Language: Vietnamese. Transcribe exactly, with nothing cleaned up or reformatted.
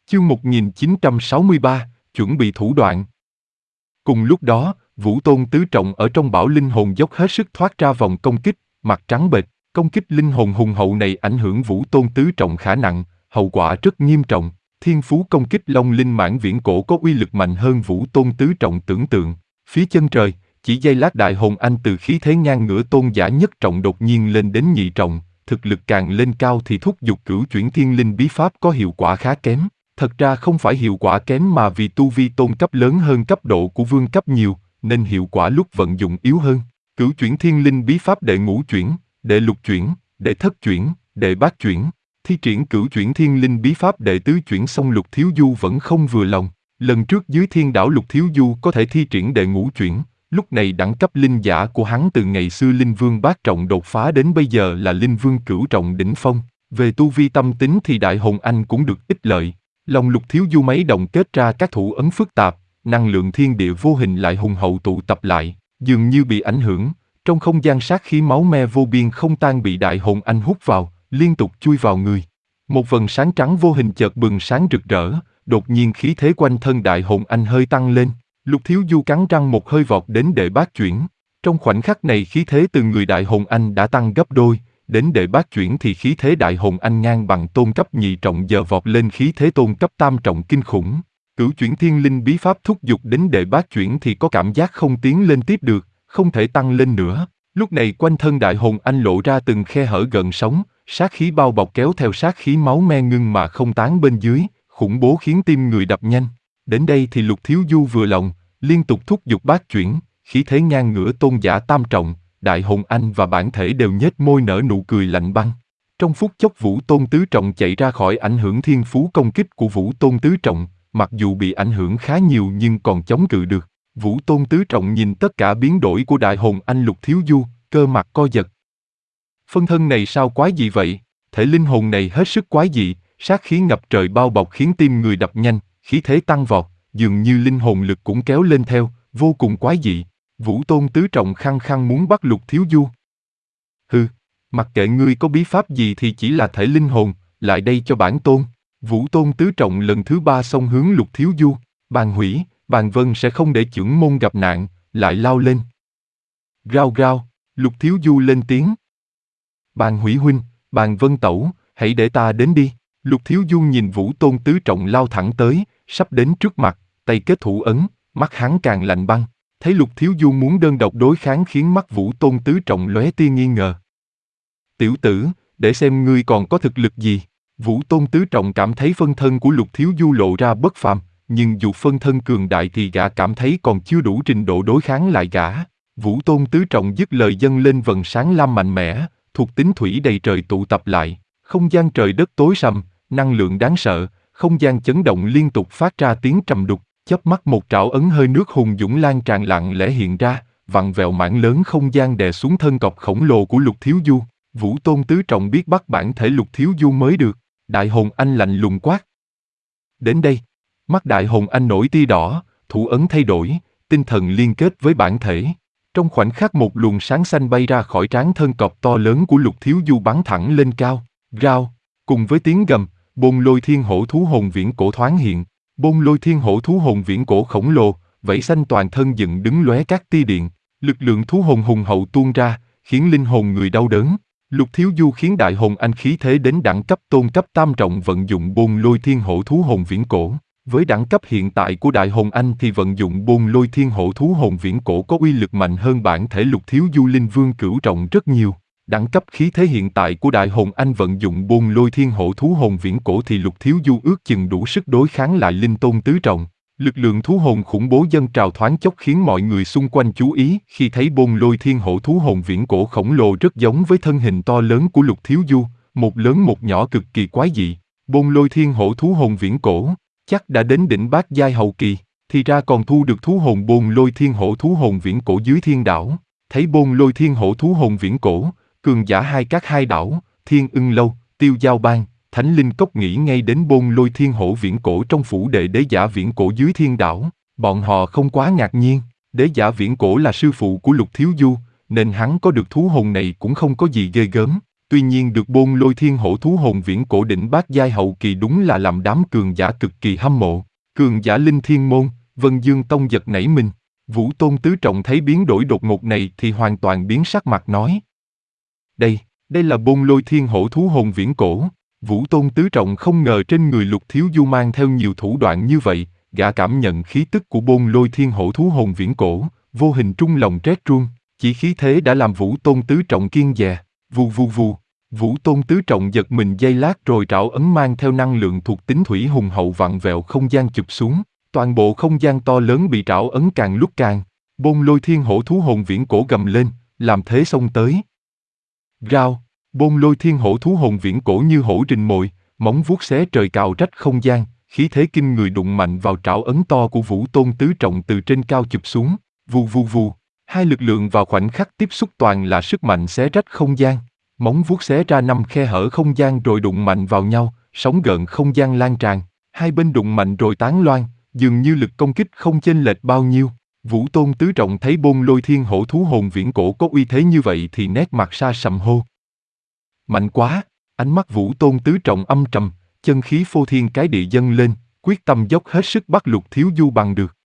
Chương một nghìn chín trăm sáu mươi ba, chuẩn bị thủ đoạn. Cùng lúc đó, Vũ Tôn tứ trọng ở trong bảo linh hồn dốc hết sức thoát ra vòng công kích, mặt trắng bệch, công kích linh hồn hùng hậu này ảnh hưởng Vũ Tôn tứ trọng khá nặng, hậu quả rất nghiêm trọng. Thiên phú công kích Long Linh Mãn Viễn Cổ có uy lực mạnh hơn Vũ Tôn tứ trọng tưởng tượng. Phía chân trời, chỉ giây lát Đại Hồn Anh từ khí thế ngang ngửa tôn giả nhất trọng đột nhiên lên đến nhị trọng, thực lực càng lên cao thì thúc giục Cửu Chuyển Thiên Linh bí pháp có hiệu quả khá kém. Thật ra không phải hiệu quả kém mà vì tu vi tôn cấp lớn hơn cấp độ của vương cấp nhiều, nên hiệu quả lúc vận dụng yếu hơn. Cửu Chuyển Thiên Linh bí pháp đệ ngũ chuyển, đệ lục chuyển, đệ thất chuyển, đệ bát chuyển. Thi triển Cửu Chuyển Thiên Linh bí pháp đệ tứ chuyển xong Lục Thiếu Du vẫn không vừa lòng. Lần trước dưới thiên đảo Lục Thiếu Du có thể thi triển đệ ngũ chuyển, lúc này đẳng cấp linh giả của hắn từ ngày xưa linh vương bát trọng đột phá đến bây giờ là linh vương cửu trọng đỉnh phong. Về tu vi tâm tính thì Đại Hồn Anh cũng được ích lợi. Lòng Lục Thiếu Du mấy động kết ra các thủ ấn phức tạp, năng lượng thiên địa vô hình lại hùng hậu tụ tập lại, dường như bị ảnh hưởng. Trong không gian sát khí máu me vô biên không tan bị Đại Hồn Anh hút vào, liên tục chui vào người. Một vầng sáng trắng vô hình chợt bừng sáng rực rỡ, đột nhiên khí thế quanh thân Đại Hồn Anh hơi tăng lên. Lục Thiếu Du cắn răng một hơi vọt đến đệ bát chuyển. Trong khoảnh khắc này khí thế từ người Đại Hồn Anh đã tăng gấp đôi, đến đệ bát chuyển thì khí thế Đại Hồn Anh ngang bằng tôn cấp nhị trọng giờ vọt lên khí thế tôn cấp tam trọng kinh khủng. Cửu Chuyển Thiên Linh bí pháp thúc giục đến đệ bát chuyển thì có cảm giác không tiến lên tiếp được, không thể tăng lên nữa. Lúc này quanh thân Đại Hồn Anh lộ ra từng khe hở gợn sóng, sát khí bao bọc kéo theo sát khí máu me ngưng mà không tán bên dưới, khủng bố khiến tim người đập nhanh. Đến đây thì Lục Thiếu Du vừa lòng, liên tục thúc giục bát chuyển, khí thế ngang ngửa tôn giả tam trọng. Đại Hồn Anh và bản thể đều nhếch môi nở nụ cười lạnh băng. Trong phút chốc Vũ Tôn tứ trọng chạy ra khỏi ảnh hưởng thiên phú công kích của Vũ Tôn tứ trọng, mặc dù bị ảnh hưởng khá nhiều nhưng còn chống cự được. Vũ Tôn tứ trọng nhìn tất cả biến đổi của Đại Hồn Anh Lục Thiếu Du, cơ mặt co giật. Phân thân này sao quái dị vậy? Thể linh hồn này hết sức quái dị, sát khí ngập trời bao bọc khiến tim người đập nhanh, khí thế tăng vọt, dường như linh hồn lực cũng kéo lên theo, vô cùng quái dị. Vũ Tôn tứ trọng khăng khăng muốn bắt Lục Thiếu Du. Hừ, mặc kệ ngươi có bí pháp gì thì chỉ là thể linh hồn, lại đây cho bản tôn. Vũ Tôn tứ trọng lần thứ ba xông hướng Lục Thiếu Du, Bàn Hủy, Bàn Vân sẽ không để chưởng môn gặp nạn, lại lao lên. Rao rao, Lục Thiếu Du lên tiếng. Bàn Hủy huynh, Bàn Vân tẩu, hãy để ta đến đi. Lục Thiếu Du nhìn Vũ Tôn tứ trọng lao thẳng tới, sắp đến trước mặt, tay kết thủ ấn, mắt hắn càng lạnh băng. Thấy Lục Thiếu Du muốn đơn độc đối kháng khiến mắt Vũ Tôn tứ trọng lóe tia nghi ngờ. Tiểu tử, để xem ngươi còn có thực lực gì. Vũ Tôn tứ trọng cảm thấy phân thân của Lục Thiếu Du lộ ra bất phàm, nhưng dù phân thân cường đại thì gã cảm thấy còn chưa đủ trình độ đối kháng lại gã. Vũ Tôn tứ trọng dứt lời dâng lên vầng sáng lam mạnh mẽ, thuộc tính thủy đầy trời tụ tập lại, không gian trời đất tối sầm, năng lượng đáng sợ, không gian chấn động liên tục phát ra tiếng trầm đục. Chớp mắt một trảo ấn hơi nước hùng dũng lan tràn lặng lẽ hiện ra, vặn vẹo mảng lớn không gian đè xuống thân cọc khổng lồ của Lục Thiếu Du. Vũ Tôn tứ trọng biết bắt bản thể Lục Thiếu Du mới được. Đại Hồn Anh lạnh lùng quát. Đến đây, mắt Đại Hồn Anh nổi tia đỏ, thủ ấn thay đổi, tinh thần liên kết với bản thể. Trong khoảnh khắc một luồng sáng xanh bay ra khỏi trán thân cọp to lớn của Lục Thiếu Du bắn thẳng lên cao. Rao, cùng với tiếng gầm, Bôn Lôi Thiên Hổ thú hồn viễn cổ thoáng hiện. Bôn Lôi Thiên Hổ thú hồn viễn cổ khổng lồ, vảy xanh toàn thân dựng đứng lóe các tia điện, lực lượng thú hồn hùng hậu tuôn ra, khiến linh hồn người đau đớn. Lục Thiếu Du khiến Đại Hồn Anh khí thế đến đẳng cấp tôn cấp tam trọng vận dụng Bôn Lôi Thiên Hổ thú hồn viễn cổ. Với đẳng cấp hiện tại của Đại Hồn Anh thì vận dụng Bôn Lôi Thiên Hổ thú hồn viễn cổ có uy lực mạnh hơn bản thể Lục Thiếu Du linh vương cửu trọng rất nhiều. Đẳng cấp khí thế hiện tại của Đại Hồn Anh vận dụng Bôn Lôi Thiên Hổ thú hồn viễn cổ thì Lục Thiếu Du ước chừng đủ sức đối kháng lại linh tôn tứ trọng. Lực lượng thú hồn khủng bố dâng trào thoáng chốc khiến mọi người xung quanh chú ý khi thấy Bôn Lôi Thiên Hổ thú hồn viễn cổ khổng lồ rất giống với thân hình to lớn của Lục Thiếu Du, một lớn một nhỏ cực kỳ quái dị. Bôn Lôi Thiên Hổ thú hồn viễn cổ, chắc đã đến đỉnh bát giai hậu kỳ, thì ra còn thu được thú hồn Bôn Lôi Thiên Hổ thú hồn viễn cổ dưới thiên đảo. Thấy Bôn Lôi Thiên Hổ thú hồn viễn cổ, cường giả hai các hai đảo, Thiên Ưng Lâu, Tiêu Giao Bang, Thánh Linh Cốc nghĩ ngay đến Bôn Lôi Thiên Hổ viễn cổ trong phủ đệ đế giả viễn cổ dưới thiên đảo. Bọn họ không quá ngạc nhiên, đế giả viễn cổ là sư phụ của Lục Thiếu Du, nên hắn có được thú hồn này cũng không có gì ghê gớm. Tuy nhiên được Bôn Lôi Thiên Hổ thú hồn viễn cổ đỉnh bát giai hậu kỳ đúng là làm đám cường giả cực kỳ hâm mộ. Cường giả Linh Thiên Môn, Vân Dương Tông giật nảy mình. Vũ Tôn Tứ Trọng thấy biến đổi đột ngột này thì hoàn toàn biến sắc mặt nói. Đây, đây là Bôn Lôi Thiên Hổ thú hồn viễn cổ. Vũ Tôn Tứ Trọng không ngờ trên người Lục Thiếu Du mang theo nhiều thủ đoạn như vậy, gã cảm nhận khí tức của Bôn Lôi Thiên Hổ thú hồn viễn cổ, vô hình trung lòng rét run, chỉ khí thế đã làm Vũ Tôn Tứ Trọng kiêng dè. Vù vù vù, Vũ Tôn Tứ Trọng giật mình giây lát rồi trảo ấn mang theo năng lượng thuộc tính thủy hùng hậu vặn vẹo không gian chụp xuống, toàn bộ không gian to lớn bị trảo ấn càng lúc càng. Bôn Lôi Thiên Hổ thú hồn viễn cổ gầm lên, làm thế xông tới. Rao, Bôn Lôi Thiên Hổ thú hồn viễn cổ như hổ rình mồi, móng vuốt xé trời cào rách không gian, khí thế kinh người đụng mạnh vào trảo ấn to của Vũ Tôn Tứ Trọng từ trên cao chụp xuống. Vù vù vù, hai lực lượng vào khoảnh khắc tiếp xúc toàn là sức mạnh xé rách không gian. Móng vuốt xé ra năm khe hở không gian rồi đụng mạnh vào nhau, sóng gợn không gian lan tràn, hai bên đụng mạnh rồi tán loan, dường như lực công kích không chênh lệch bao nhiêu. Vũ Tôn Tứ Trọng thấy Bôn Lôi Thiên Hổ thú hồn viễn cổ có uy thế như vậy thì nét mặt sa sầm hô. Mạnh quá, ánh mắt Vũ Tôn Tứ Trọng âm trầm, chân khí phô thiên cái địa dâng lên, quyết tâm dốc hết sức bắt Lục Thiếu Du bằng được.